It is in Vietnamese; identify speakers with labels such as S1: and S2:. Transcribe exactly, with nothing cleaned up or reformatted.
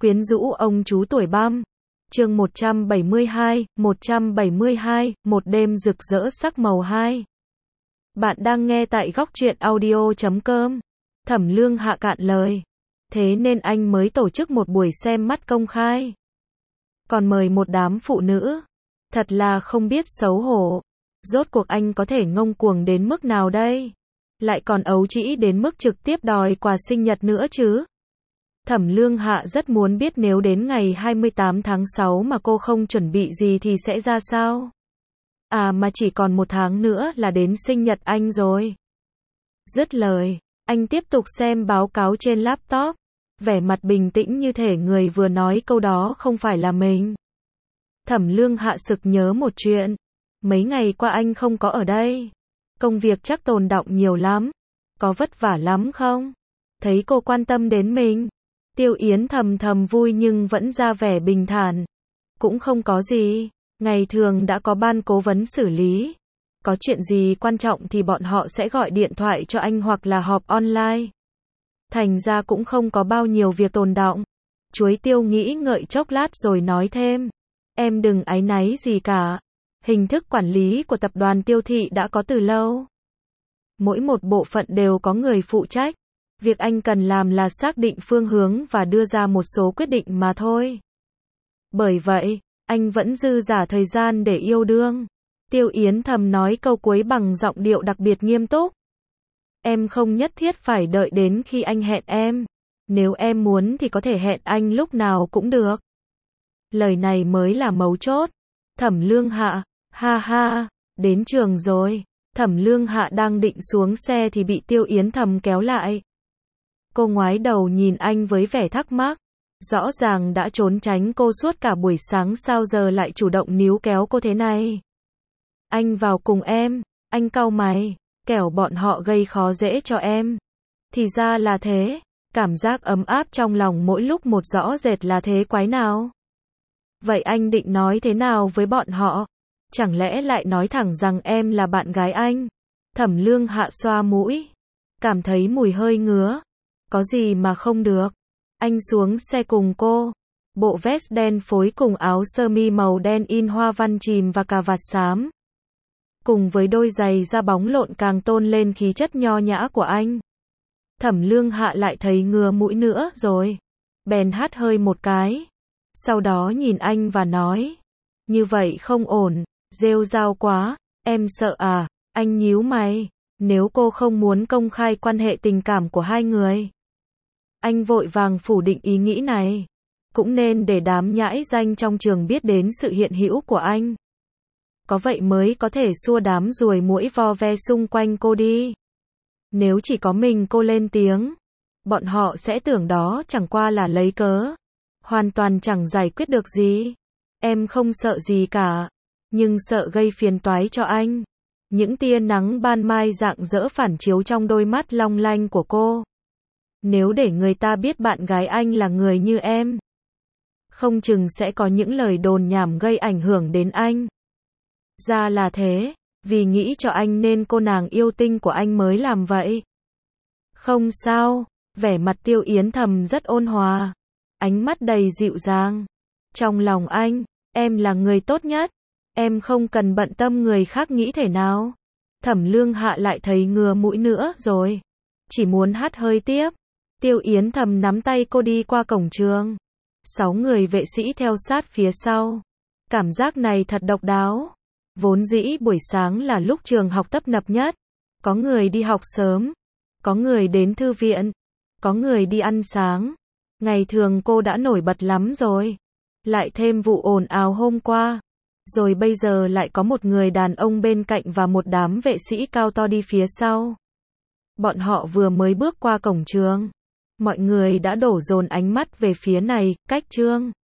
S1: Quyến rũ ông chú tuổi băm. Chương một trăm bảy mươi hai, một trăm bảy mươi hai, một đêm rực rỡ sắc màu hai. Bạn đang nghe tại góc truyện audio chấm com. Thẩm Lương Hạ cạn lời. Thế nên anh mới tổ chức một buổi xem mắt công khai. Còn mời một đám phụ nữ. Thật là không biết xấu hổ. Rốt cuộc anh có thể ngông cuồng đến mức nào đây? Lại còn ấu trĩ đến mức trực tiếp đòi quà sinh nhật nữa chứ? Thẩm Lương Hạ rất muốn biết nếu đến ngày hai mươi tám tháng sáu mà cô không chuẩn bị gì thì sẽ ra sao? À mà chỉ còn một tháng nữa là đến sinh nhật anh rồi. Dứt lời, anh tiếp tục xem báo cáo trên laptop, vẻ mặt bình tĩnh như thể người vừa nói câu đó không phải là mình. Thẩm Lương Hạ sực nhớ một chuyện. Mấy ngày qua anh không có ở đây. Công việc chắc tồn đọng nhiều lắm. Có vất vả lắm không? Thấy cô quan tâm đến mình. Tiêu Yến thầm thầm vui nhưng vẫn ra vẻ bình thản. Cũng không có gì. Ngày thường đã có ban cố vấn xử lý. Có chuyện gì quan trọng thì bọn họ sẽ gọi điện thoại cho anh hoặc là họp online. Thành ra cũng không có bao nhiêu việc tồn đọng. Chuối Tiêu nghĩ ngợi chốc lát rồi nói thêm. Em đừng áy náy gì cả. Hình thức quản lý của tập đoàn Tiêu Thị đã có từ lâu. Mỗi một bộ phận đều có người phụ trách. Việc anh cần làm là xác định phương hướng và đưa ra một số quyết định mà thôi. Bởi vậy, anh vẫn dư dả thời gian để yêu đương. Tiêu Yến thầm nói câu cuối bằng giọng điệu đặc biệt nghiêm túc. Em không nhất thiết phải đợi đến khi anh hẹn em. Nếu em muốn thì có thể hẹn anh lúc nào cũng được. Lời này mới là mấu chốt. Thẩm Lương Hạ, ha ha, đến trường rồi. Thẩm Lương Hạ đang định xuống xe thì bị Tiêu Yến thầm kéo lại. Cô ngoái đầu nhìn anh với vẻ thắc mắc. Rõ ràng đã trốn tránh cô suốt cả buổi sáng, sao giờ lại chủ động níu kéo cô thế này? Anh vào cùng em. Anh cau mày. Kẻo bọn họ gây khó dễ cho em. Thì ra là thế. Cảm giác ấm áp trong lòng mỗi lúc một rõ rệt là thế quái nào? Vậy anh định nói thế nào với bọn họ? Chẳng lẽ lại nói thẳng rằng em là bạn gái anh? Thẩm Lương Hạ xoa mũi. Cảm thấy mùi hơi ngứa. Có gì mà không được. Anh xuống xe cùng cô. Bộ vest đen phối cùng áo sơ mi màu đen in hoa văn chìm và cà vạt xám. Cùng với đôi giày da bóng lộn càng tôn lên khí chất nho nhã của anh. Thẩm Lương Hạ lại thấy ngứa mũi nữa rồi. Bèn hắt hơi một cái. Sau đó nhìn anh và nói. Như vậy không ổn, rêu rao quá, em sợ à? Anh nhíu mày. Nếu cô không muốn công khai quan hệ tình cảm của hai người. Anh vội vàng phủ định ý nghĩ này. Cũng nên để đám nhãi danh trong trường biết đến sự hiện hữu của anh. Có vậy mới có thể xua đám ruồi muỗi vo ve xung quanh cô đi. Nếu chỉ có mình cô lên tiếng, bọn họ sẽ tưởng đó chẳng qua là lấy cớ. Hoàn toàn chẳng giải quyết được gì. Em không sợ gì cả. Nhưng sợ gây phiền toái cho anh. Những tia nắng ban mai rạng rỡ phản chiếu trong đôi mắt long lanh của cô. Nếu để người ta biết bạn gái anh là người như em, không chừng sẽ có những lời đồn nhảm gây ảnh hưởng đến anh. Ra là thế. Vì nghĩ cho anh nên cô nàng yêu tinh của anh mới làm vậy. Không sao. Vẻ mặt Tiêu Yến thầm rất ôn hòa. Ánh mắt đầy dịu dàng. Trong lòng anh, em là người tốt nhất. Em không cần bận tâm người khác nghĩ thế nào. Thẩm Lương Hạ lại thấy ngứa mũi nữa rồi. Chỉ muốn hắt hơi tiếp. Tiêu Yến thầm nắm tay cô đi qua cổng trường. Sáu người vệ sĩ theo sát phía sau. Cảm giác này thật độc đáo. Vốn dĩ buổi sáng là lúc trường học tấp nập nhất. Có người đi học sớm. Có người đến thư viện. Có người đi ăn sáng. Ngày thường cô đã nổi bật lắm rồi. Lại thêm vụ ồn ào hôm qua. Rồi bây giờ lại có một người đàn ông bên cạnh và một đám vệ sĩ cao to đi phía sau. Bọn họ vừa mới bước qua cổng trường. Mọi người đã đổ dồn ánh mắt về phía này, cách trường.